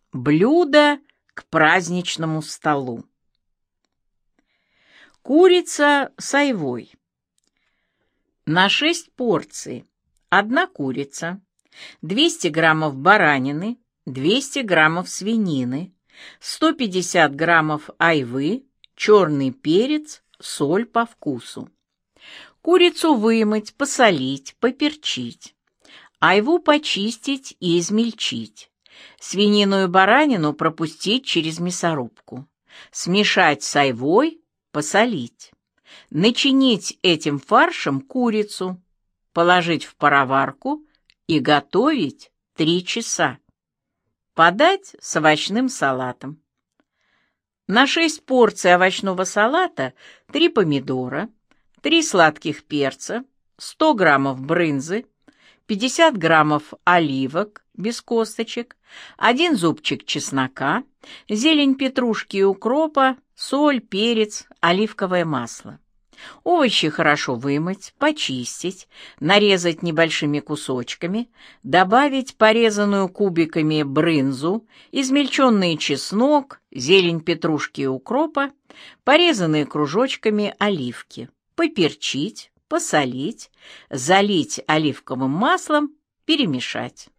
Блюдо к праздничному столу. Курица с айвой. На 6 порций. 1 курица, 200 граммов баранины, 200 граммов свинины, 150 граммов айвы, черный перец, соль по вкусу. Курицу вымыть, посолить, поперчить. Айву почистить и измельчить. Свинину и баранину пропустить через мясорубку. Смешать с айвой, посолить. Начинить этим фаршем курицу, положить в пароварку и готовить 3 часа. Подать с овощным салатом. На 6 порций овощного салата 3 помидора, 3 сладких перца, 100 граммов брынзы, 50 граммов оливок без косточек, 1 зубчик чеснока, зелень петрушки и укропа, соль, перец, оливковое масло. Овощи хорошо вымыть, почистить, нарезать небольшими кусочками, добавить порезанную кубиками брынзу, измельченный чеснок, зелень петрушки и укропа, порезанные кружочками оливки, поперчить, посолить, залить оливковым маслом, перемешать.